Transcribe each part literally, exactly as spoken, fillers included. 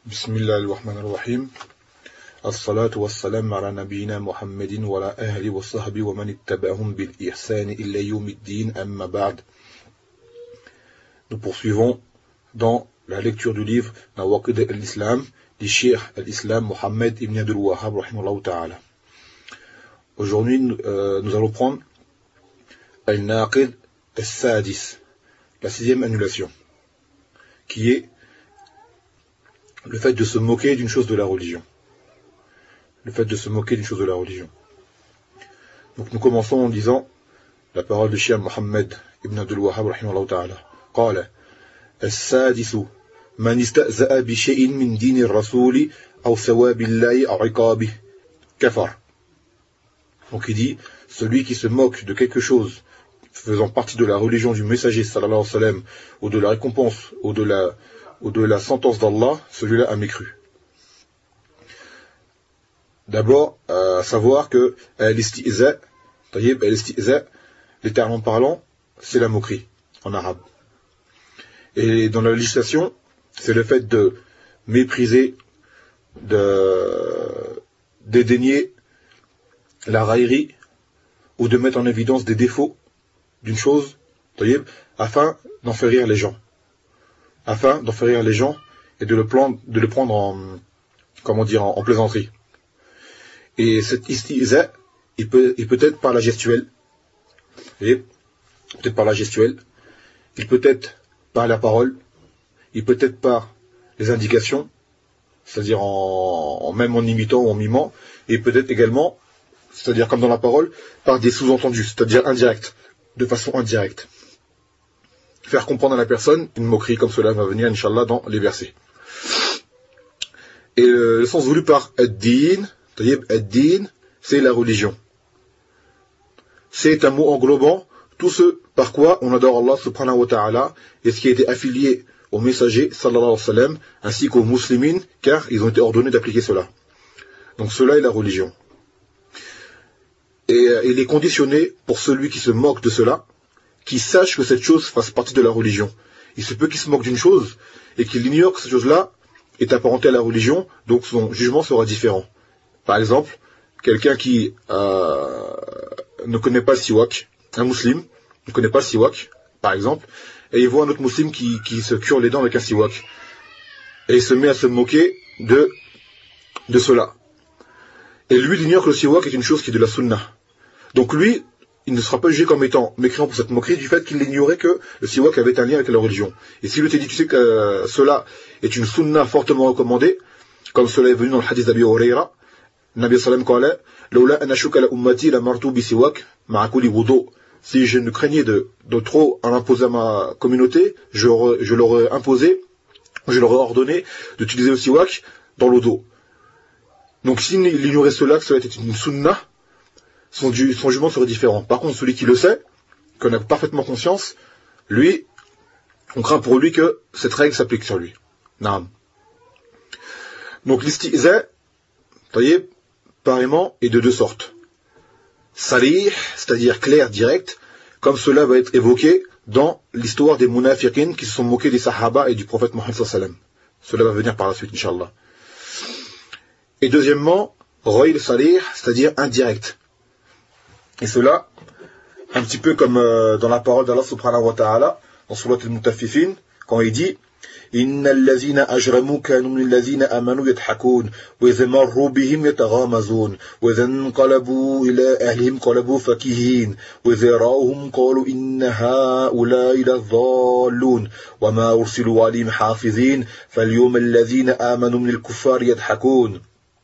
Bismillah ar-Rahman ar-Rahim. As-salatu was-salam ala nabiyyina Muhammadin wa ala ahli wa sahbi wa man ittaba'ahum bil ihsan illa yawmiddin amma ba'd. Nous poursuivons dans la lecture du livre Nawaqid al-Islam du Cheikh al-Islam Mohammed ibn Abdul Wahhab rahimahullah ta'ala. Aujourd'hui, euh, nous allons prendre al-Naqid al-Sadis, la sixième annulation, qui est le fait de se moquer d'une chose de la religion. Le fait de se moquer d'une chose de la religion. Donc nous commençons en disant la parole de Cheikh Mohammed ibn Abdul Wahhab rahimahullah ta'ala. قال السادس من استهزأ بشيء من دين الرسول أو ثواب الله أو عقابه كفر. Donc il dit, celui qui se moque de quelque chose faisant partie de la religion du messager sallallahu alayhi wa sallam, ou de la récompense, ou de la, ou de la sentence d'Allah, celui-là a mécru. D'abord, à savoir que al-istihza, al-istihza, littéralement parlant, c'est la moquerie en arabe. Et dans la législation, c'est le fait de mépriser, de dédaigner la raillerie, ou de mettre en évidence des défauts d'une chose, afin d'en faire rire les gens. Afin d'en faire rire les gens et de le prendre, de le prendre en, comment dire, en, en plaisanterie. Et cet istihza, il peut, il peut être par la gestuelle, et peut-être par la gestuelle, il peut être par la parole, il peut être par les indications, c'est-à-dire en, en même en imitant ou en mimant, et peut-être également, c'est-à-dire comme dans la parole, par des sous-entendus, c'est-à-dire indirects, de façon indirecte. Faire comprendre à la personne une moquerie, comme cela va venir, Inch'Allah, dans les versets. Et le, le sens voulu par ad-din, ad-din, c'est la religion. C'est un mot englobant tout ce par quoi on adore Allah subhanahu wa ta'ala, et ce qui a été affilié au messager, sallallahu alayhi wa sallam, ainsi qu'aux muslimines, car ils ont été ordonnés d'appliquer cela. Donc cela est la religion. Et euh, il est conditionné pour celui qui se moque de cela, qui sache que cette chose fasse partie de la religion. Il se peut qu'il se moque d'une chose, et qu'il ignore que cette chose-là est apparentée à la religion, donc son jugement sera différent. Par exemple, quelqu'un qui euh, ne connaît pas le siwak, un musulman, ne connaît pas le siwak, par exemple, et il voit un autre musulman qui, qui se cure les dents avec un siwak, et il se met à se moquer de, de cela. Et lui, il ignore que le siwak est une chose qui est de la sunnah. Donc lui, il ne sera pas jugé comme étant mécréant pour cette moquerie du fait qu'il ignorait que le siwak avait un lien avec la religion. Et s'il lui était dit, tu sais que euh, cela est une sunnah fortement recommandée, comme cela est venu dans le hadith d'Abi Huraira, Nabi sallam qala, Lawla an ashuka la ummati la martu bi siwak ma'a kulli wudu. Si je ne craignais de, de trop en imposer à ma communauté, je, je leur aurais imposé, je leur aurais ordonné d'utiliser le siwak dans l'odo. Donc s'il ignorait cela, que cela était une sunnah, son, son jugement serait différent. Par contre, celui qui le sait, qu'on a parfaitement conscience, lui, on craint pour lui que cette règle s'applique sur lui. Naam. Donc l'istihza, voyez, pareillement, est de deux sortes. Salih, c'est-à-dire clair, direct, comme cela va être évoqué dans l'histoire des munafiqin qui se sont moqués des sahaba et du prophète Mohammed sallallahu alayhi wa sallam. Cela va venir par la suite, Inch'Allah. Et deuxièmement, Roïl Salih, c'est-à-dire indirect. Et cela, un petit peu comme euh, dans la parole d'Allah subhanahu wa ta'ala, dans Surat al-Mutaffifin, quand il dit Inna allazina ajramu kanu min allazina amanu yadhakun, wa idha marru bihim yataghamazun, wa idha inqalabu ila ahlihim qalabu fakihin, wa idha ra'uhum qalu inna ha'ula'i ladhallun, wa ma ursilu alayhim hafizin, falyawma allazina amanu min al-kuffar yadhakun.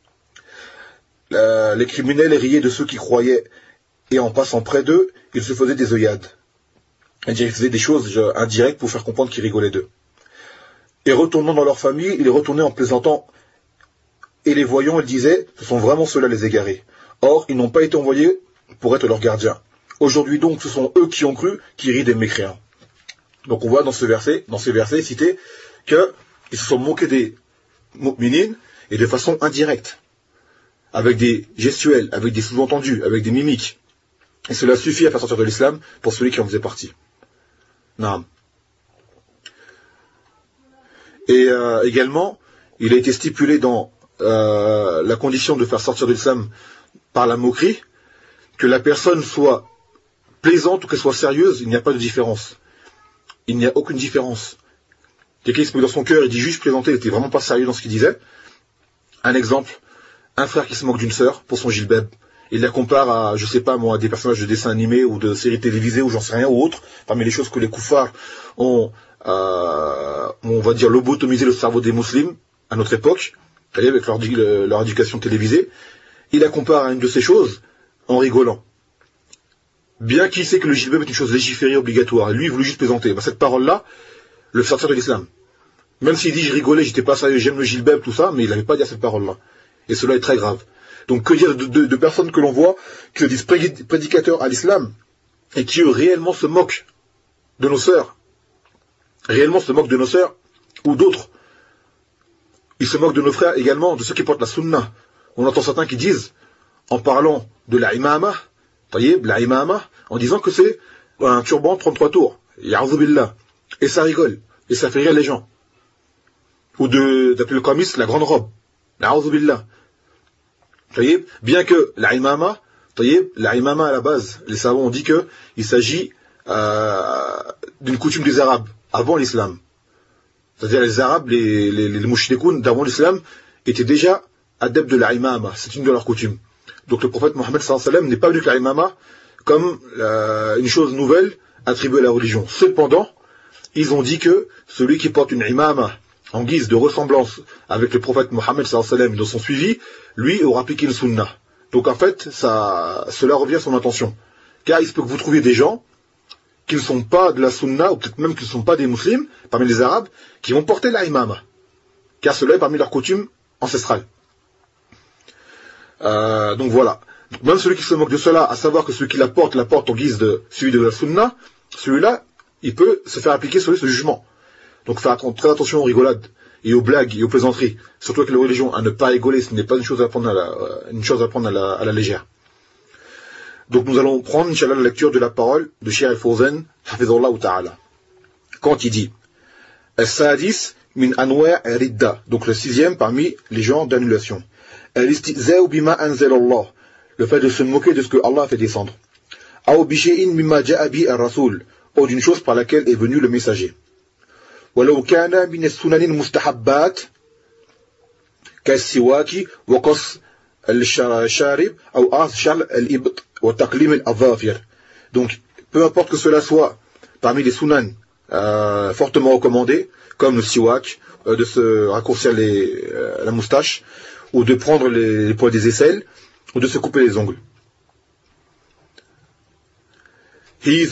Les criminels riaient de ceux qui croyaient, et en passant près d'eux, ils se faisaient des œillades. C'est-à-dire ils faisaient des choses indirectes pour faire comprendre qu'ils rigolaient d'eux. Et retournant dans leur famille, ils retournaient en plaisantant. Et les voyants, ils disaient, ce sont vraiment ceux-là les égarés. Or, ils n'ont pas été envoyés pour être leurs gardiens. Aujourd'hui donc, ce sont eux qui ont cru, qui rient des mécréants. Donc on voit dans ce verset, dans ces versets cités, qu'ils se sont moqués des mu'minines, et de façon indirecte. Avec des gestuels, avec des sous-entendus, avec des mimiques. Et cela suffit à faire sortir de l'islam pour celui qui en faisait partie. Naam. Et euh, également, il a été stipulé dans euh, la condition de faire sortir de l'islam par la moquerie, que la personne soit plaisante ou qu'elle soit sérieuse, il n'y a pas de différence. Il n'y a aucune différence. Quelqu'un qui se met dans son cœur, il dit juste plaisanter, il n'était vraiment pas sérieux dans ce qu'il disait. Un exemple, un frère qui se moque d'une sœur pour son gilbeb, il la compare à, je sais pas moi, à des personnages de dessins animés ou de séries télévisées ou j'en sais rien ou autre, parmi les choses que les koufars ont, euh, on va dire, lobotomisé le cerveau des musulmans à notre époque, avec leur, leur éducation télévisée. Il la compare à une de ces choses en rigolant. Bien qu'il sait que le gilbeb est une chose légiférée, obligatoire, et lui il voulait juste plaisanter, ben, cette parole-là, le fait sortir de l'islam. Même s'il dit je rigolais, j'étais pas sérieux, j'aime le gilbeb, tout ça, mais il n'avait pas dit cette parole-là. Et cela est très grave. Donc que dire de, de, de personnes que l'on voit qui se disent prédicateurs à l'islam et qui eux réellement se moquent de nos sœurs, réellement se moquent de nos sœurs ou d'autres. Ils se moquent de nos frères également, de ceux qui portent la sunna. On entend certains qui disent, en parlant de la imama, taïeb, la imama, en disant que c'est un turban trente-trois tours. Ya'udhu billah. Et ça rigole. Et ça fait rire les gens. Ou de, d'appeler le qamis la grande robe. Ya'udhu billah. Taïeb, bien que la imama, taïeb, la imama à la base, les savants ont dit que il s'agit euh, d'une coutume des Arabes, avant l'islam. C'est-à-dire les Arabes, les, les, les mouchdikoun d'avant l'islam, étaient déjà adeptes de la imama. C'est une de leurs coutumes. Donc le prophète Mohammed sallallahu alayhi wa sallam n'est pas venu que la imama comme euh, une chose nouvelle attribuée à la religion. Cependant, ils ont dit que celui qui porte une imama en guise de ressemblance avec le prophète Mohammed sallallahu alayhi wa sallam et de son suivi, lui aura appliqué le sunnah. Donc en fait, ça, cela revient à son intention. Car il se peut que vous trouviez des gens qui ne sont pas de la sunna, ou peut-être même qui ne sont pas des musulmans, parmi les Arabes, qui vont porter la imama. Car cela est parmi leurs coutumes ancestrales. Euh, donc voilà. Donc même celui qui se moque de cela, à savoir que celui qui la porte, la porte en guise de celui de la sunna, celui-là, il peut se faire appliquer sur lui ce jugement. Donc faire très attention aux rigolades, et aux blagues, et aux plaisanteries. Surtout avec la religion, à ne pas rigoler, ce n'est pas une chose à prendre à la, une chose à prendre à la, à la légère. Donc nous allons prendre, Inch'Allah, la lecture de la parole de Cheikh Al-Fawzan, Hafizullah Ta'ala. Quand il dit, As-Sadis min anwa' ridda, donc le sixième parmi les genres d'annulation. Al-istiza'u bima anzal Allah, le fait de se moquer de ce que Allah a fait descendre. Aw bi shay'in mimma ja'a bi ar-rasul, ou d'une chose par laquelle est venu le messager. Walau kana min as-sunan al-mustahabbat kas-siwaki wa qas al-sharib ou ashal al-ibt wa taqlim al-adhafir. Donc peu importe que cela soit parmi les sunan euh, fortement recommandés, comme le siwak, euh, de se raccourcir les, euh, la moustache, ou de prendre les, les poils des aisselles, ou de se couper les ongles. Si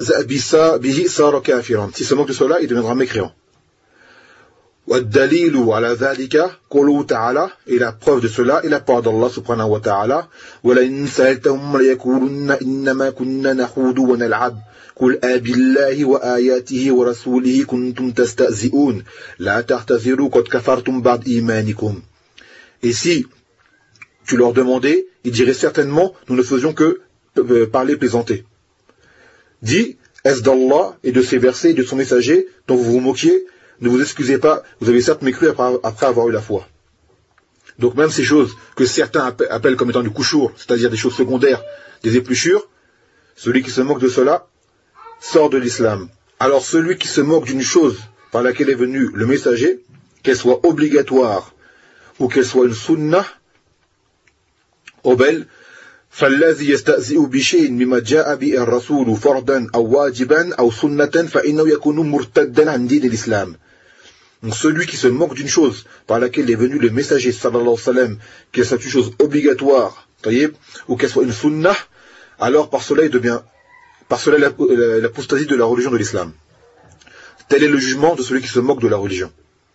se moque de cela, il deviendra mécréant. والدليل على ذلك قوله تعالى, et la preuve de cela est la parole d'Allah subhanahu wa ta'ala, ولئن سألتهم ليقولن إنما كنا نخوض ونلعب قل أبالله وآياته ورسوله كنتم تستهزئون لا تعتذروا قد كفرتم بعد إيمانكم. Et si tu leur demandais, ils diraient certainement, nous ne faisions que parler, plaisanter. Dis, est-ce d'Allah et de ses versets et de son messager dont vous vous moquiez? Ne vous excusez pas, vous avez certes mécru après, après avoir eu la foi. Donc même ces choses que certains appellent comme étant du kouchour, c'est-à-dire des choses secondaires, des épluchures, celui qui se moque de cela sort de l'islam. Alors celui qui se moque d'une chose par laquelle est venu le messager, qu'elle soit obligatoire ou qu'elle soit une sunnah, au bel, فالذي يستهزئ بشيء مما جاء به الرسول فرضا أو واجبا أو سنة فإنه يكون مرتدا عن دين الإسلام. Donc celui qui se moque d'une chose par laquelle est venu le messager sallallahu alayhi wa sallam, qu'elle soit une chose obligatoire, ou qu'elle soit une sunnah, alors par cela il devient, par cela l'apostasie de la religion de l'islam. Tel est le jugement de celui qui se moque de la religion.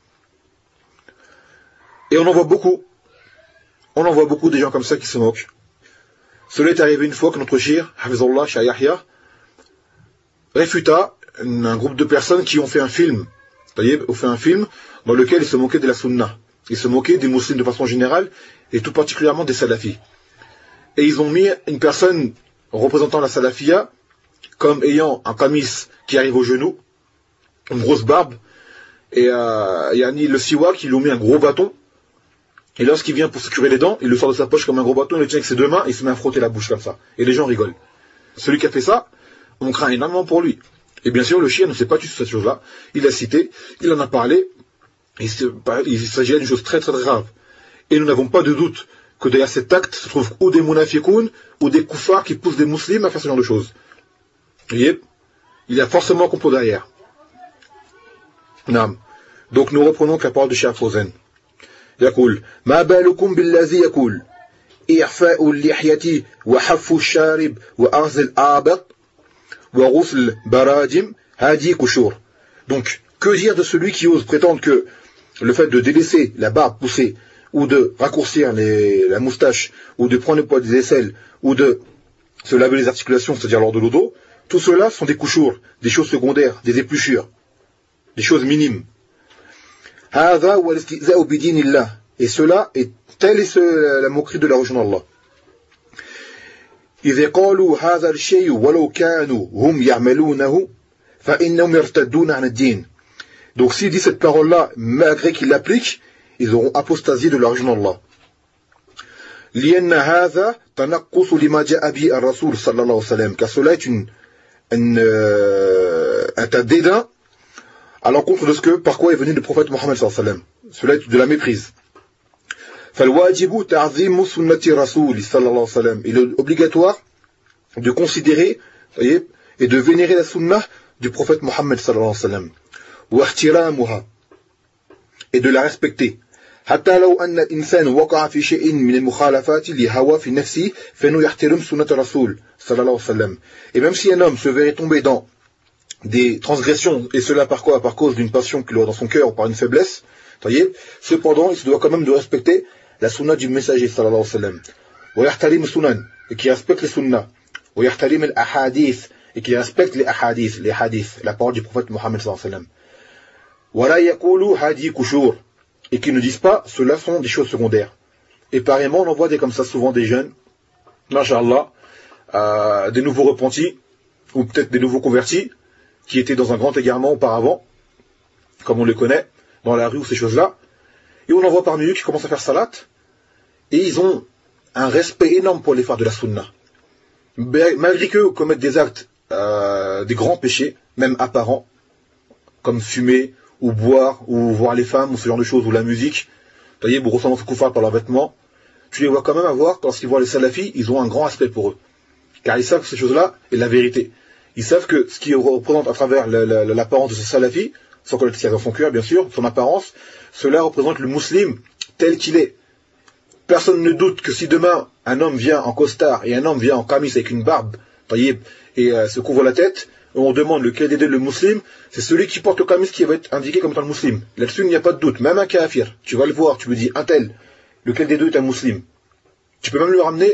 Et on en voit beaucoup. On en voit beaucoup des gens comme ça qui se moquent. Cela est arrivé une fois que notre shir, Hafizullah, Shah Yahya, réfuta un groupe de personnes qui ont fait un film, ont fait un film dans lequel ils se moquaient de la sunna. Ils se moquaient des musulmans de façon générale, et tout particulièrement des salafis. Et ils ont mis une personne représentant la salafia comme ayant un qamis qui arrive au genou, une grosse barbe, et euh, yani, le siwak, il lui met un gros bâton, et lorsqu'il vient pour se curer les dents, il le sort de sa poche comme un gros bâton, il le tient avec ses deux mains, et il se met à frotter la bouche comme ça. Et les gens rigolent. Celui qui a fait ça, on craint énormément pour lui. Et bien sûr, le chien ne s'est pas tué sur cette chose-là. Il a cité, il en a parlé, et il s'agit d'une chose très très grave. Et nous n'avons pas de doute que derrière cet acte se trouvent ou des munafiqoun, ou des koufars qui poussent des musulmans à faire ce genre de choses. Vous voyez, il y a forcément un complot derrière. Non. Donc nous reprenons la parole de Cheikh Fawzan. يقول ما بالكم بالذي يقول إعفاء اللحية وحف الشارب وأخذ الآبط وغسل براجم هذه كشور. Donc que dire de celui qui ose prétendre que le fait de délaisser la barbe poussée ou de raccourcir les, la moustache ou de prendre le poids des aisselles ou de se laver les articulations, c'est-à-dire lors de l'odo, tout cela sont des couchours, des choses secondaires, des épluchures, des choses minimes. Et cela est telle est la moquerie de la religion d'Allah. إذا قالوا هذا الشيء ولو كانوا هم يعملونه فإنهم يرتدون عن الدين. Donc s'ils disent cette parole-là, malgré qu'ils l'appliquent, ils auront apostasié de la religion d'Allah. لأن هذا تنقص لما جاء به الرسول صلى الله عليه وسلم. Car cela est une, une, euh, un tas de dédain à l'encontre de ce que, par quoi est venu le prophète Mohammed sallallahu alayhi wa sallam. Cela est de la méprise. فالواجب تعظيم سنة رسول صلى الله عليه وسلم. Il est obligatoire de considérer, voyez, et de vénérer la sunna du prophète Mohammed sallallahu alayhi wa sallam. واحترامها. Et de la respecter. حتى لو أن الإنسان وقع في شيء من المخالفات لهوى في نفسه فإنه يحترم سنة الرسول صلى الله عليه وسلم. Et même si un homme se verrait tomber dans des transgressions, et cela par quoi? Par cause d'une passion qu'il aura dans son cœur ou par une faiblesse, voyez, cependant il se doit quand même de respecter la sunna du messager sallallahu alayhi wa sallam. ويحترم السنن, et qui respecte les sunnas. ويحترم الأحاديث, et qui respecte les ahadith, les hadiths, la parole du prophète Mohammed sallallahu alayhi wa sallam. ولا يقولوا هذه كشور, et qui ne disent pas cela sont des choses secondaires. Et pareillement on en voit des comme ça souvent des jeunes, masha'Allah, euh, des nouveaux repentis, ou peut-être des nouveaux convertis, qui étaient dans un grand égarement auparavant, comme on les connaît, dans la rue ou ces choses-là, et on en voit parmi eux qui commencent à faire salat, et ils ont un respect énorme pour les phares de la sunna. Malgré qu'eux commettent des actes, euh, des grands péchés, même apparents, comme fumer, ou boire, ou voir les femmes, ou ce genre de choses, ou la musique, vous voyez, vous ressemblez aux koufars par leurs vêtements, tu les vois quand même avoir, lorsqu'ils voient les salafis, ils ont un grand respect pour eux. Car ils savent que ces choses-là est la vérité. Ils savent que ce qui représente à travers l'apparence de ce salafi, sans connaître ce qu'il y a dans son cœur, bien sûr, son apparence, cela représente le musulman tel qu'il est. Personne ne doute que si demain, un homme vient en costard et un homme vient en camis avec une barbe, voyez, et euh, se couvre la tête, on demande lequel des deux le musulman, c'est celui qui porte le camis qui va être indiqué comme étant le musulman. Là-dessus, il n'y a pas de doute. Même un kafir, tu vas le voir, tu lui dis, un tel, lequel des deux est un musulman. Tu peux même le ramener,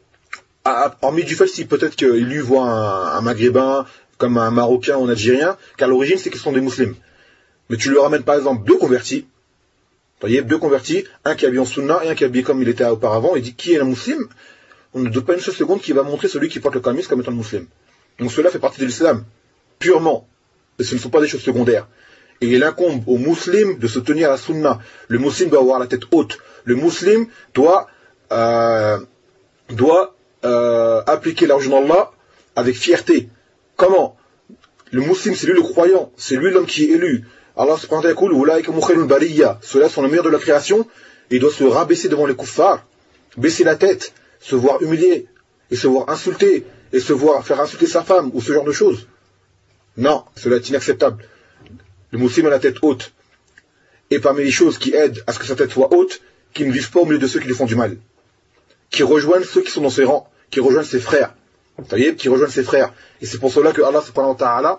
à, hormis du fait si peut-être qu'il lui voit un, un maghrébin, comme un marocain ou un algérien, car l'origine c'est qu'ils sont des musulmans. Mais tu lui ramènes par exemple deux convertis, vous voyez, deux convertis, un qui est habillé en sunna et un qui est habillé comme il était auparavant, et dit qui est un musulman, on ne doute pas une seule seconde qui va montrer celui qui porte le kamis comme étant le musulman. Donc cela fait partie de l'islam, purement, et ce ne sont pas des choses secondaires. Et il incombe au musulman de se tenir à la sunna. Le musulman doit avoir la tête haute, le musulman doit, euh, doit euh, appliquer la religion d'Allah avec fierté. Comment? Le musulman, c'est lui le croyant, c'est lui l'homme qui est élu. Allah subhanahu wa ta'ala, ceux-là sont le meilleur de la création, et il doit se rabaisser devant les kuffars, baisser la tête, se voir humilié, et se voir insulté, et se voir faire insulter sa femme, ou ce genre de choses. Non, cela est inacceptable. Le musulman a la tête haute. Et parmi les choses qui aident à ce que sa tête soit haute, qu'il ne vive pas au milieu de ceux qui lui font du mal. Qui rejoignent ceux qui sont dans ses rangs, qui rejoignent ses frères. Vous voyez, qui rejoignent ses frères. Et c'est pour cela que Allah subhanahu wa ta'ala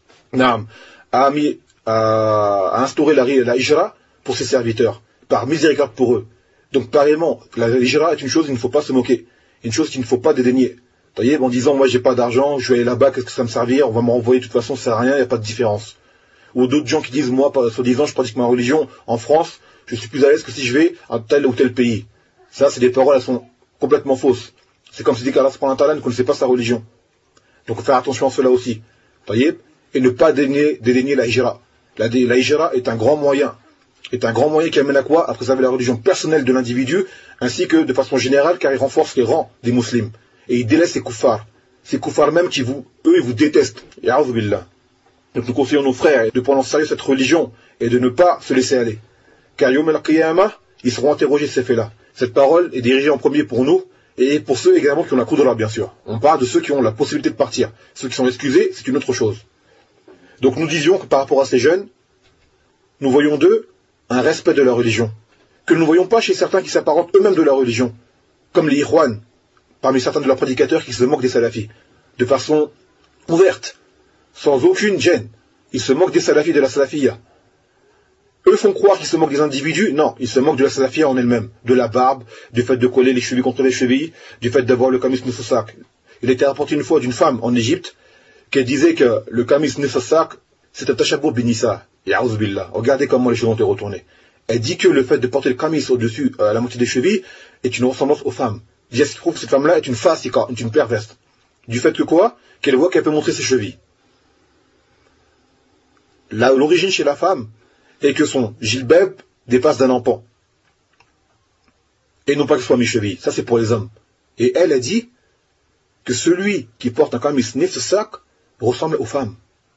a mis, a instauré la, la hijra pour ses serviteurs, par miséricorde pour eux. Donc pareillement, la hijra est une chose qu'il ne faut pas se moquer, une chose qu'il ne faut pas dédaigner. Vous voyez, en disant, moi j'ai pas d'argent, je vais aller là-bas, qu'est-ce que ça me servir, on va me renvoyer, de toute façon ça sert à rien, il n'y a pas de différence. Ou d'autres gens qui disent, moi, soi-disant, je pratique ma religion en France, je suis plus à l'aise que si je vais à tel ou tel pays. Ça, c'est des paroles, elles sont complètement fausses. C'est comme si dit qu'Allah subhanahu wa ta'ala ne connaissait pas sa religion. Donc faire attention à cela aussi. Vous voyez? Et ne pas dédaigner, dédaigner la hijra. La, la hijra est un grand moyen, est un grand moyen qui amène à quoi? À préserver la religion personnelle de l'individu, ainsi que de façon générale, car il renforce les rangs des musulmans. Et il délaisse les kuffars. Ces kuffars même qui vous, eux, ils vous détestent. Ya'udhu billah. Donc nous conseillons nos frères de prendre en sérieux cette religion et de ne pas se laisser aller. Car Yawm al-Qiyamah, ils seront interrogés de ces faits-là. Cette parole est dirigée en premier pour nous, et pour ceux également qui ont la Qudra, bien sûr. On parle de ceux qui ont la possibilité de partir. Ceux qui sont excusés, c'est une autre chose. Donc nous disions que par rapport à ces jeunes, nous voyons d'eux un respect de leur religion, que nous ne voyons pas chez certains qui s'apparentent eux-mêmes de leur religion, comme les Ikhwan, parmi certains de leurs prédicateurs qui se moquent des salafis, de façon ouverte, sans aucune gêne. Ils se moquent des salafis, de la salafiyya. Eux font croire qu'ils se moquent des individus. Non, ils se moquent de la salafiyya en elle-même, de la barbe, du fait de coller les chevilles contre les chevilles, du fait d'avoir le kamis nifassak. Il était rapporté une fois d'une femme en Égypte qu'elle disait que le kamis nifassak, c'est un tashabur binissa. Ya'uz billah. Regardez comment les choses ont été retournées. Elle dit que le fait de porter le kamis au-dessus, à la moitié des chevilles, est une ressemblance aux femmes. Elle dit, trouve que cette femme-là est une fasika, est une perverse. Du fait que quoi? Qu'elle voit qu'elle peut montrer ses chevilles. L'origine chez la femme est que son gilbeb dépasse d'un empan. Et non pas que ce soit mes chevilles. Ça, c'est pour les hommes. Et elle a dit que celui qui porte un kamis nifassak ressemble aux femmes.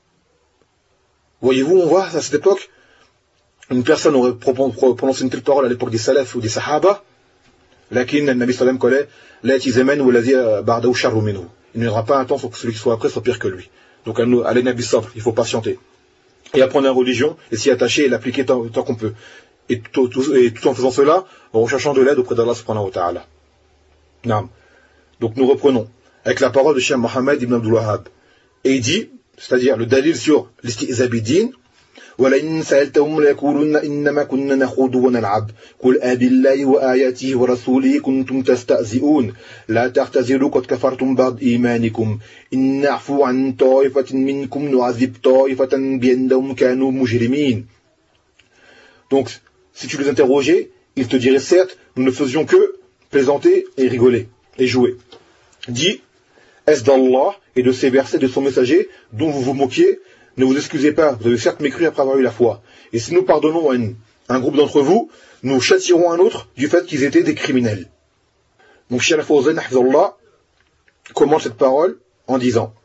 Voyez-vous, on voit à cette époque, une personne aurait prononcé une telle parole à l'époque des salafs ou des sahaba, lakin Nabi sallam collait, la tizamen ou lazi ba'dahu sharru minhu. Il n'y aura pas un temps pour que celui qui soit après soit pire que lui. Donc, allez Nabi sabr, il faut patienter. Et apprendre la religion, et s'y attacher et l'appliquer tant, tant qu'on peut. Et tout, tout, et tout en faisant cela, en recherchant de l'aide auprès d'Allah subhanahu wa ta'ala. Naam. Donc nous reprenons, avec la parole de Cheikh Mohammed ibn Abdul Wahhab. Et il dit, c'est-à-dire le dalil sur l'isti'zabidin, وَلَئِنْ سَأَلْتَهُمْ لَيَقُولُنَّ إِنَّمَا كُنَّا نَخُوضُ وَنَلْعَبُ قُلْ أَبِاللَّهِ وَآيَاتِهِ وَرَسُولِهِ كُنْتُمْ تَسْتَهْزِئُونَ لَا تَعْتَذِرُوا قَدْ كَفَرْتُمْ بَعْدَ إِيمَانِكُمْ إِنْ نَعْفُوا عَنْ طَائِفَةٍ مِنْكُمْ نُعَذِّبْ طَائِفَةً بِأَنَّهُمْ كَانُوا مُجْرِمِينَ. Donc, si tu les interrogeais, ils te diraient certes, nous ne faisions que plaisanter et rigoler et jouer. Dis, est-ce d'Allah et de ses versets de son messager dont vous vous moquiez? Ne vous excusez pas, vous avez certes mécru après avoir eu la foi. Et si nous pardonnons à une, un groupe d'entre vous, nous châtierons un autre du fait qu'ils étaient des criminels. Donc Cheikh Al-Fawzan hafizahullah commente cette parole en disant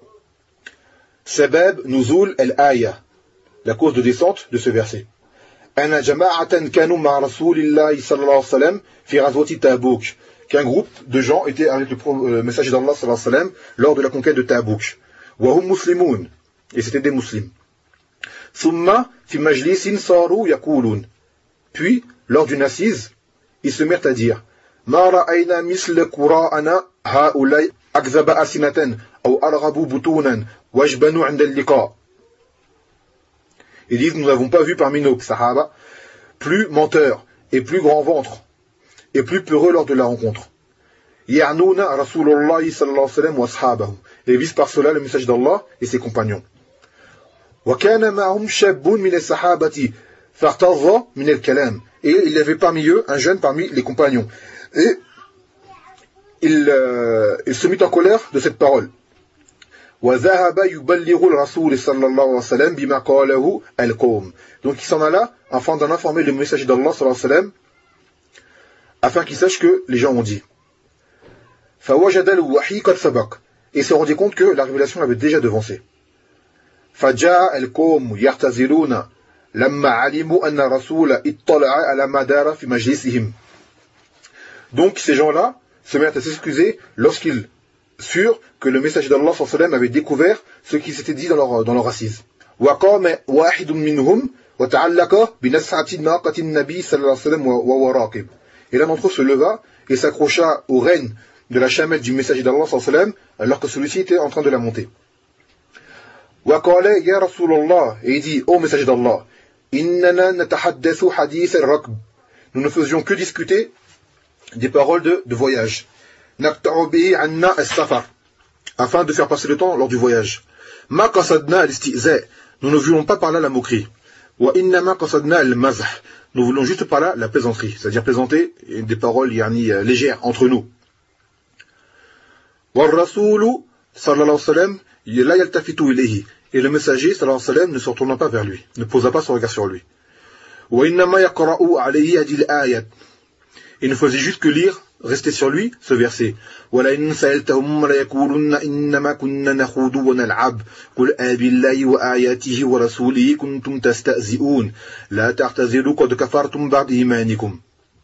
Sabab nuzul al-aya, la cause de descente de ce verset. Ana jama'atan kanu ma'a rasulillahi sallallahu alayhi wa sallam fi ghazwati Tabouk, qu'un groupe de gens était avec le, le messager d'Allah sallallahu alayhi wa sallam lors de la conquête de Tabouk. Wa hum muslimun, et c'était des musulmans. Summa fi majlisin saru yaqulun, puis lors d'une assise ils se mirent à dire ma ra'ayna misla qura'ana ha'ulay akzaba asinatan aw arghabu butunan wajbanu 'inda al-liqa. Ils disent, nous n'avons pas vu parmi nos sahaba plus menteurs et plus grand ventre et plus peureux lors de la rencontre. Ya'nouna Rasulullah sallallahu alayhi wa sallam wa ashabahu, et visent par cela le message d'Allah et ses compagnons. Wa kana ma'hum shabbun min as-sahabati fartadha min al-kalam, et il y avait parmi eux un jeune parmi les compagnons, et il, euh, il se mit en colère de cette parole. وَذَهَبَ يُبَلِّغُ الرَّسُولِ صَلَّى اللَّهُ عَلَيْهِ وَسَلَّمَ بِمَا قَالَهُ الْقَوْمُ. Donc il s'en alla afin d'en informer le messager d'Allah sallallahu alayhi wa sallam, afin qu'il sache que les gens ont dit. فَوَجَدَ الْوَحِيَ قَدْ سَبَقَ, et se rendit compte que la révélation avait déjà devancé. فَجَاءَ الْقَوْمُ يَعْتَذِرُونَ لَمَّا عَلِمُوا أَنَّ الرَّسُولَ اطَّلَعَ عَلَى مَا دَارَ فِي مَجْلِسِهِمْ. Donc ces gens-là se mirent à s'excuser lorsqu'ils sûr que le messager d'Allah sallallahu alayhi wa sallam avait découvert ce qui s'était dit dans leur, dans leur assise. وَقَامَ وَاحِدٌ مِّنْهُمْ وَتَعَلَّقَ بِنَسْعَةِ نَاقَةِ النَّبِيِّ صلى الله عليه وسلم وَهُوَ راكب. Et l'un d'entre eux se leva et s'accrocha aux rênes de la chamelle du messager d'Allah sallallahu alayhi wa sallam alors que celui-ci était en train de la monter. وَقَالَ يَا رَسُولَ اللَّهِ, et il dit, ô messager d'Allah, إِنَّنَا نَتَحَدَّثُ حَدِيثَ الرَّكْبِ, nous ne faisions que discuter des paroles de, de voyage. Afin de faire passer le temps lors du voyage. Nous ne voulons pas par là la moquerie. Nous voulons juste par là la plaisanterie, c'est-à-dire plaisanter des paroles yani, légères entre nous. Et le messager, sallallahu alayhi wa sallam, ne se retourna pas vers lui, ne posa pas son regard sur lui. وَإِنَّمَا يَقْرَأُ عَلَيْهِ هَذِهِ الْآيَةِ. Il ne faisait juste que lire, rester sur lui, ce verset. وَلَئِنْ سَأَلْتَهُمْ لَيَقُولُنَّ إِنَّمَا كُنَّا نَخُوضُ وَنَلْعَبُ قُلْ أَبِاللَّهِ وَآيَاتِهِ وَرَسُولِهِ كُنْتُمْ تَسْتَهْزِئُونَ لَا تَعْتَذِرُوا قَدْ كَفَرْتُمْ بَعْدَ إِيمَانِكُمْ.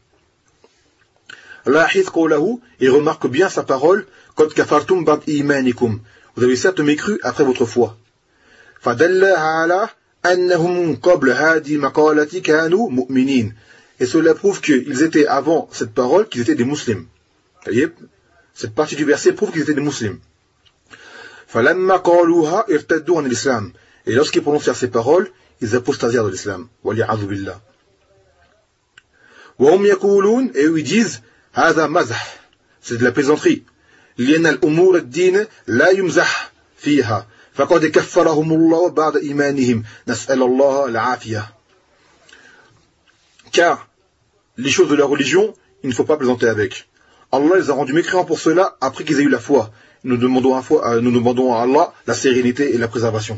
لاحظ قوله, et remarque bien sa parole, قَدْ كَفَرْتُمْ بَعْدَ إِيمَانِكُمْ. Vous avez certes mécru après votre foi. فَدَلَّ عَلَى أَنَّهُمْ قَبْلَ هَذِهِ مَقَالَةِ كَانُوا مُؤْمِنِينَ. Et cela prouve qu'ils étaient avant cette parole, qu'ils étaient des musulmans. Vous voyez, cette partie du verset prouve qu'ils étaient des musulmans. فَلَمَّا قَالُوهَا ارْتَدُّوا عَنِ الْإِسْلَامِ. Et lorsqu'ils prononcèrent ces paroles, ils apostasièrent de l'islam. وَلِعَذُ بِاللَّهِ. وَهُمْ يَقُولُونَ. Et eux ils disent, هَذَا مَزْحٌ. C'est de la plaisanterie. لِأَنَّ الْأُمُورَ الدِّينَ لَا يُمْزَحْ فِيهَا فَقَدْ كَفَّرَهُمُ اللَّهُ بَعْدَ إِيمَانِهِمْ نَسْأَلَ اللَّهَ الْعَافِيَةَ. Car les choses de la religion, il ne faut pas plaisanter avec. Allah les a rendus mécréants pour cela après qu'ils aient eu la foi. Nous demandons à, foi, nous demandons à Allah la sérénité et la préservation.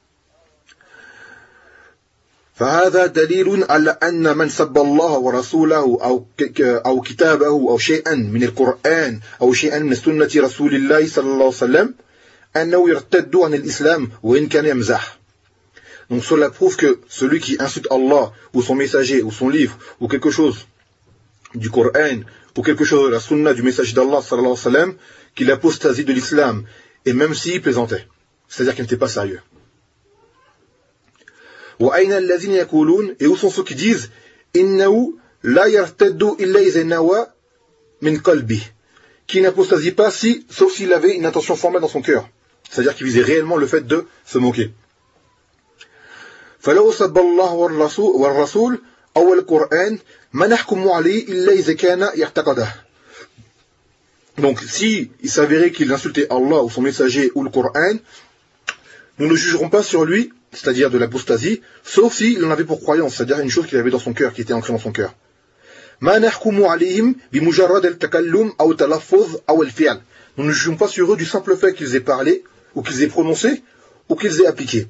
فهذا دليل على أن من سب الله ورسوله أو أو كتابه أو شيئا من القرآن أو شيئا من سنة رسول الله صلى الله عليه وسلم أنه يرتد عن الإسلام وإن كان يمزح. Donc cela prouve que celui qui insulte Allah ou son messager ou son livre ou quelque chose du Coran ou quelque chose de la sunna du messager d'Allah sallallahu alayhi wa sallam, qu'il apostasie de l'islam, et même s'il plaisantait, c'est-à-dire qu'il n'était pas sérieux. وَأَيْنَ الَّذِينَ يَقُولُونَ. Et où sont ceux qui disent إِنَّهُ لَا يَرْتَدُّ إِلَّا إِذَا نَوَى مِنْ قَلْبِهِ, qui n'apostasie pas si, sauf s'il avait une intention formelle dans son cœur, c'est-à-dire qu'il visait réellement le fait de se moquer. فَلَوْ سَبَّ اللَّهُ وَالرَّسُولُ أو القرآن ما نحكم عليه إلا إذا كان يعتقده. Donc si il s'avérait qu'il insultait Allah ou son messager ou le Coran, nous ne jugerons pas sur lui, c'est-à-dire de l'apostasie, sauf s'il en avait pour croyance, c'est-à-dire une chose qu'il avait dans son cœur, qui était ancrée dans son cœur. ما نحكم عليهم بمجرد التكلم أو التلفظ أو الفعل. Nous ne jugeons pas sur eux du simple fait qu'ils aient parlé, ou qu'ils aient prononcé, ou qu'ils aient appliqué.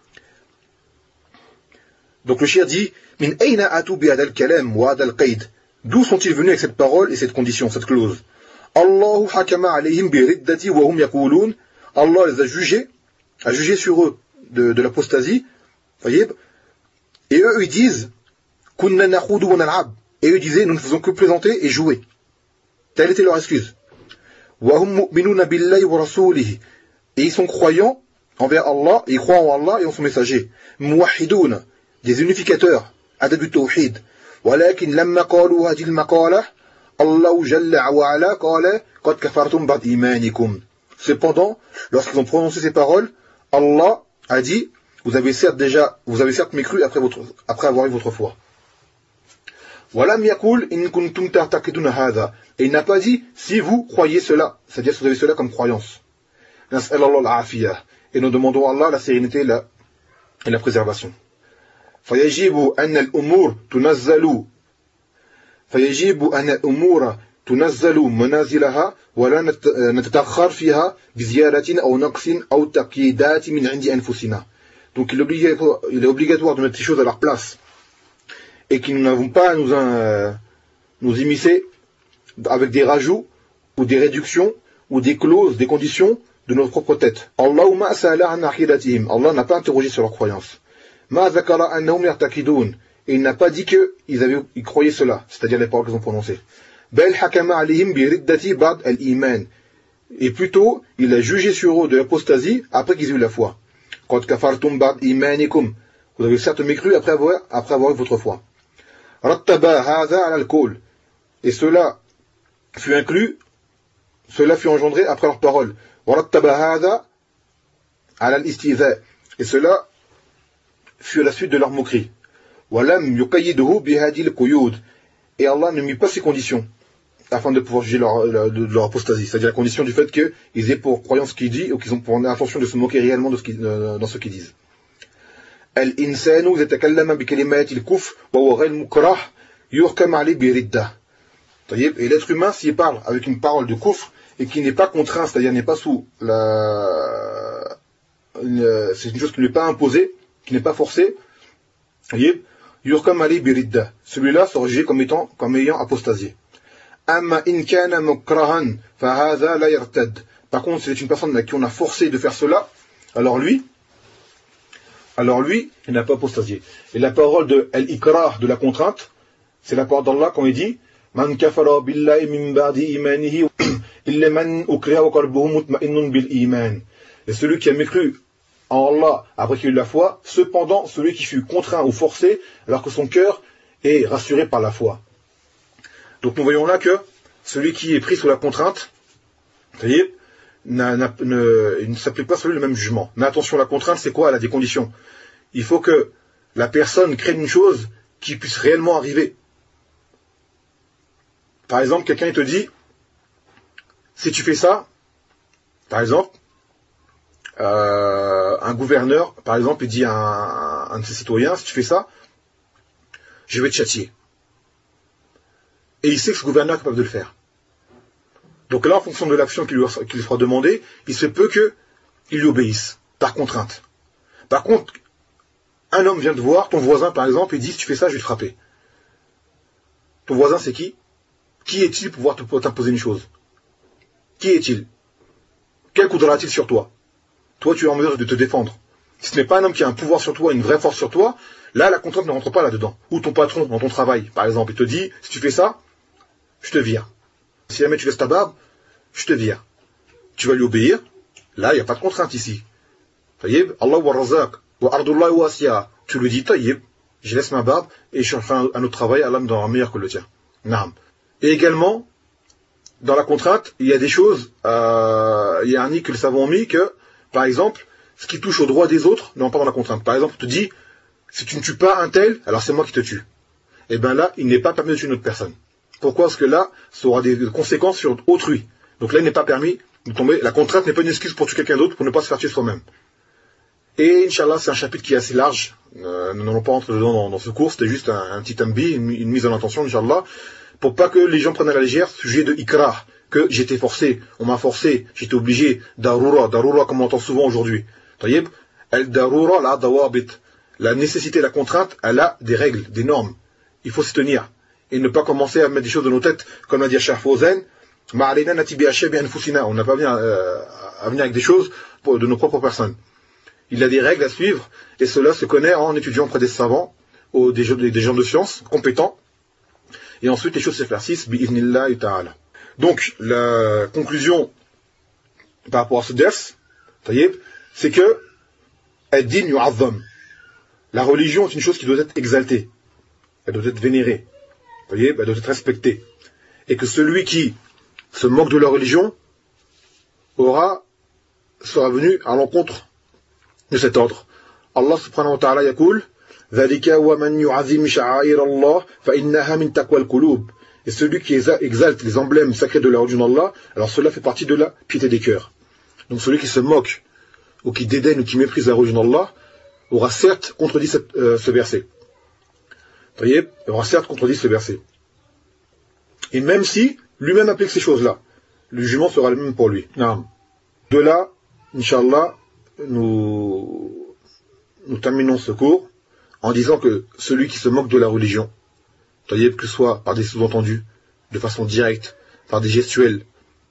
Donc le shir dit min ayna atu bi hadha al-kalam wa hadha al-qayd. D'où sont-ils venus avec cette parole et cette condition, cette clause? Allahu hakama alayhim bi riddati wa hum yaqulun. Allah les a jugés, a jugé sur eux de, de l'apostasie. Voyez? Et eux ils disent kunna nakhudu wa nal'ab. Et eux disaient nous ne faisons que plaisanter et jouer. Telle était leur excuse. Wa hum mu'minuna billahi wa rasulihi. Et ils sont croyants envers Allah, ils croient en Allah et en son messager. Muwahhidun, des unificateurs, adab tawhid. ولكن لما قالوا هذه المقالة الله جل وعلا قال قد كفرتم بعد إيمانكم. Cependant, lorsqu'ils ont prononcé ces paroles, Allah a dit vous avez certes déjà vous avez certes mécru après votre après avoir eu votre foi. ولم يقل إن كنتم تعتقدون هذا. Et il n'a pas dit si vous croyez cela, c'est-à-dire si vous avez cela comme croyance. نسأل الله العافية. Et nous demandons à Allah la sérénité et la, et la préservation. فيجب أن الأمور تنزل فيجب أن الأمور تنزل منازلها ولا نتتأخر فيها بزيادة أو نقص أو تقييدات من عند أنفسنا. Donc il est obligatoire, il est obligatoire de mettre les choses à leur place et que nous n'avons pas à nous, euh, nous immiscer avec des rajouts ou des réductions ou des clauses, des conditions de notre propre tête. Allahumma sa'ala an aqidatihim. Allah n'a pas interrogé sur leurs croyances. Ma zakara annahum yartakidun. Et il n'a pas dit qu'ils avaient, ils croyaient cela, c'est-à-dire les paroles qu'ils ont prononcées. Bel hakama alayhim bi riddati ba'd al-iman. Et plutôt, il a jugé sur eux de l'apostasie après qu'ils aient eu la foi. Qad kafartum ba'd imanikum. Vous avez certes mécru après avoir, après avoir eu votre foi. Rattaba hadha ala al-qawl. Et cela fut inclus, cela fut engendré après leurs paroles. Wa rattaba hadha ala al-istihza. Et cela fut à la suite de leur moquerie. وَلَمْ يُقَيِّدْهُ بِهَذِهِ الْقُيُودِ. Et Allah ne mit pas ces conditions afin de pouvoir juger leur, leur, de leur apostasie, c'est-à-dire la condition du fait qu'ils aient pour croyance ce qu'ils disent ou qu'ils ont pour intention de se moquer réellement de ce qu'ils, euh, dans ce qu'ils disent. الْإِنسَانُ إِذَا تَكَلَّمَ بِكَلِمَاتِ الْكُفْرِ وَهُوَ غَيْرُ مُكْرَهٍ يُحْكَمُ عَلَيْهِ بِرِدَّةٍ. Et l'être humain, s'il parle avec une parole de kufr et qui n'est pas contraint, c'est-à-dire n'est pas sous la une, c'est une chose qui n'est pas imposée, qui n'est pas forcée. Vous voyez, yurkam ali biridda. Celui-là sera jugé comme étant, comme ayant apostasié. Amma in kana mukrahan fa hadha la yartad. Par contre, si c'est une personne à qui on a forcé de faire cela, alors lui, alors lui, il n'a pas apostasié. Et la parole de al-ikrah, de la contrainte, c'est la parole d'Allah quand il dit Man kafara billahi min ba'di imanihi illa man ukriha wa qalbuhu mutma'innun bil iman. Et celui qui a mécru en Allah après qu'il a eu la foi, cependant celui qui fut contraint ou forcé alors que son cœur est rassuré par la foi. Donc nous voyons là que celui qui est pris sous la contrainte, vous voyez, n'a, n'a, ne, il ne s'applique pas sur lui le même jugement. Mais attention, la contrainte c'est quoi? Elle a des conditions. Il faut que la personne craigne une chose qui puisse réellement arriver. Par exemple, quelqu'un il te dit, si tu fais ça, par exemple, euh, un gouverneur, par exemple, il dit à un, un de ses citoyens, si tu fais ça, je vais te châtier. Et il sait que ce gouverneur est capable de le faire. Donc là, en fonction de l'action qui lui, qui lui sera demandée, il se peut qu'il lui obéisse, par contrainte. Par contre, un homme vient te voir, ton voisin par exemple, et dit, si tu fais ça, je vais te frapper. Ton voisin, c'est qui? Qui est-il pour pouvoir t'imposer une chose? Qui est-il? Quel coup a-t-il sur toi? Toi, tu es en mesure de te défendre. Si ce n'est pas un homme qui a un pouvoir sur toi, une vraie force sur toi, là, la contrainte ne rentre pas là-dedans. Ou ton patron, dans ton travail, par exemple, il te dit, si tu fais ça, je te vire. Si jamais tu laisses ta barbe, je te vire. Tu vas lui obéir. Là, il n'y a pas de contrainte ici. Taïb, Allah wa razaq, wa ardullah wa asya. Tu lui dis, taïb, je laisse ma barbe et je fais un, un autre travail, Allah me donnera meilleur que le tien. Naam. Et également, dans la contrainte, il y a des choses, euh, il y a un nid que les savants ont mis que, par exemple, ce qui touche aux droits des autres, non pas dans la contrainte. Par exemple, on te dit, si tu ne tues pas un tel, alors c'est moi qui te tue. Et bien là, il n'est pas permis de tuer une autre personne. Pourquoi? Parce que là, ça aura des conséquences sur autrui. Donc là, il n'est pas permis de tomber. La contrainte n'est pas une excuse pour tuer quelqu'un d'autre, pour ne pas se faire tuer soi-même. Et Inch'Allah, c'est un chapitre qui est assez large. Euh, nous n'allons pas rentrer dedans dans, dans ce cours, c'était juste un, un petit ambi, une, une mise en intention, Inch'Allah, pour pas que les gens prennent à la légère ce sujet de ikrah, que j'étais forcé, on m'a forcé, j'étais obligé, darura, darura comme on entend souvent aujourd'hui. Taïb, al-darura la dawabit. La nécessité, la contrainte, elle a des règles, des normes. Il faut s'y tenir. Et ne pas commencer à mettre des choses dans nos têtes, comme l'a dit Cheikh Fawzan, ma'alina natibi ashab anfusina. On n'a pas bien euh, à venir avec des choses pour, de nos propres personnes. Il a des règles à suivre, et cela se connaît en étudiant auprès des savants, ou des, des gens de science, compétents. Et ensuite, les choses s'éclaircissent, bi'idhnillahi ta'ala. Donc, la conclusion par rapport à ce ders, c'est que ad-din yu'azzam. La religion est une chose qui doit être exaltée. Elle doit être vénérée. Elle doit être respectée. Et que celui qui se moque de la religion aura, sera venu à l'encontre de cet ordre. Allah subhanahu wa ta'ala yaqul ذَلِكَ وَمَنْ يُعَظِّمْ شَعَائِرَ اللَّهِ فَإِنَّهَا مِنْ تَقْوَى الْقُلُوبِ. Et celui qui exalte les emblèmes sacrés de la religion d'Allah, alors cela fait partie de la piété des cœurs. Donc celui qui se moque, ou qui dédaigne, ou qui méprise la religion d'Allah, aura certes contredit cette, euh, ce verset. Vous voyez, il aura certes contredit ce verset. Et même si lui-même applique ces choses-là, le jugement sera le même pour lui. Non. De là, Inch'Allah, nous, nous terminons ce cours en disant que celui qui se moque de la religion, que ce soit par des sous-entendus, de façon directe, par des gestuels,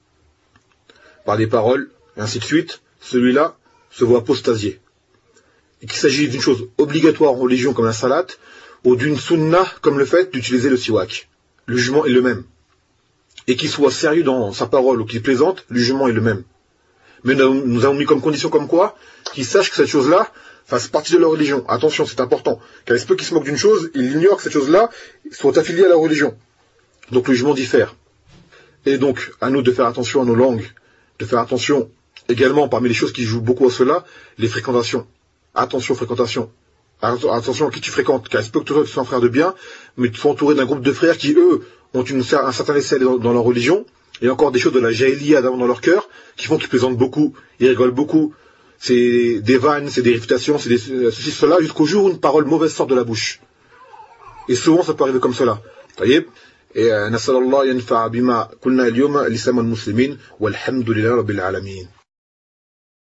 par des paroles, et ainsi de suite, celui-là se voit apostasier. Et qu'il s'agit d'une chose obligatoire en religion comme la salat, ou d'une sunnah comme le fait d'utiliser le siwak. Le jugement est le même. Et qu'il soit sérieux dans sa parole ou qu'il plaisante, le jugement est le même. Mais nous avons mis comme condition comme quoi, qu'il sache que cette chose-là fasse partie de la religion. Attention, c'est important. Car il se peut qu'il se moque d'une chose, il ignore que cette chose-là soit affiliée à la religion. Donc le jugement diffère. Et donc, à nous de faire attention à nos langues, de faire attention également, parmi les choses qui jouent beaucoup à cela, les fréquentations. Attention, fréquentation. Attention à qui tu fréquentes, car il se peut que toi tu sois un frère de bien, mais tu sois entouré d'un groupe de frères qui, eux, ont une, un certain essai dans, dans leur religion, et encore des choses de la jahiliya dans leur cœur, qui font qu'ils plaisantent beaucoup, ils rigolent beaucoup. C'est des vannes, c'est des réfutations, c'est des ceci, cela, jusqu'au jour où une parole mauvaise sort de la bouche. Et souvent, ça peut arriver comme cela. Taïb. Et nas'alallah yanfa'a bima kulna al-yawma lisama al-muslimin walhamdulillahi rabbil alamin.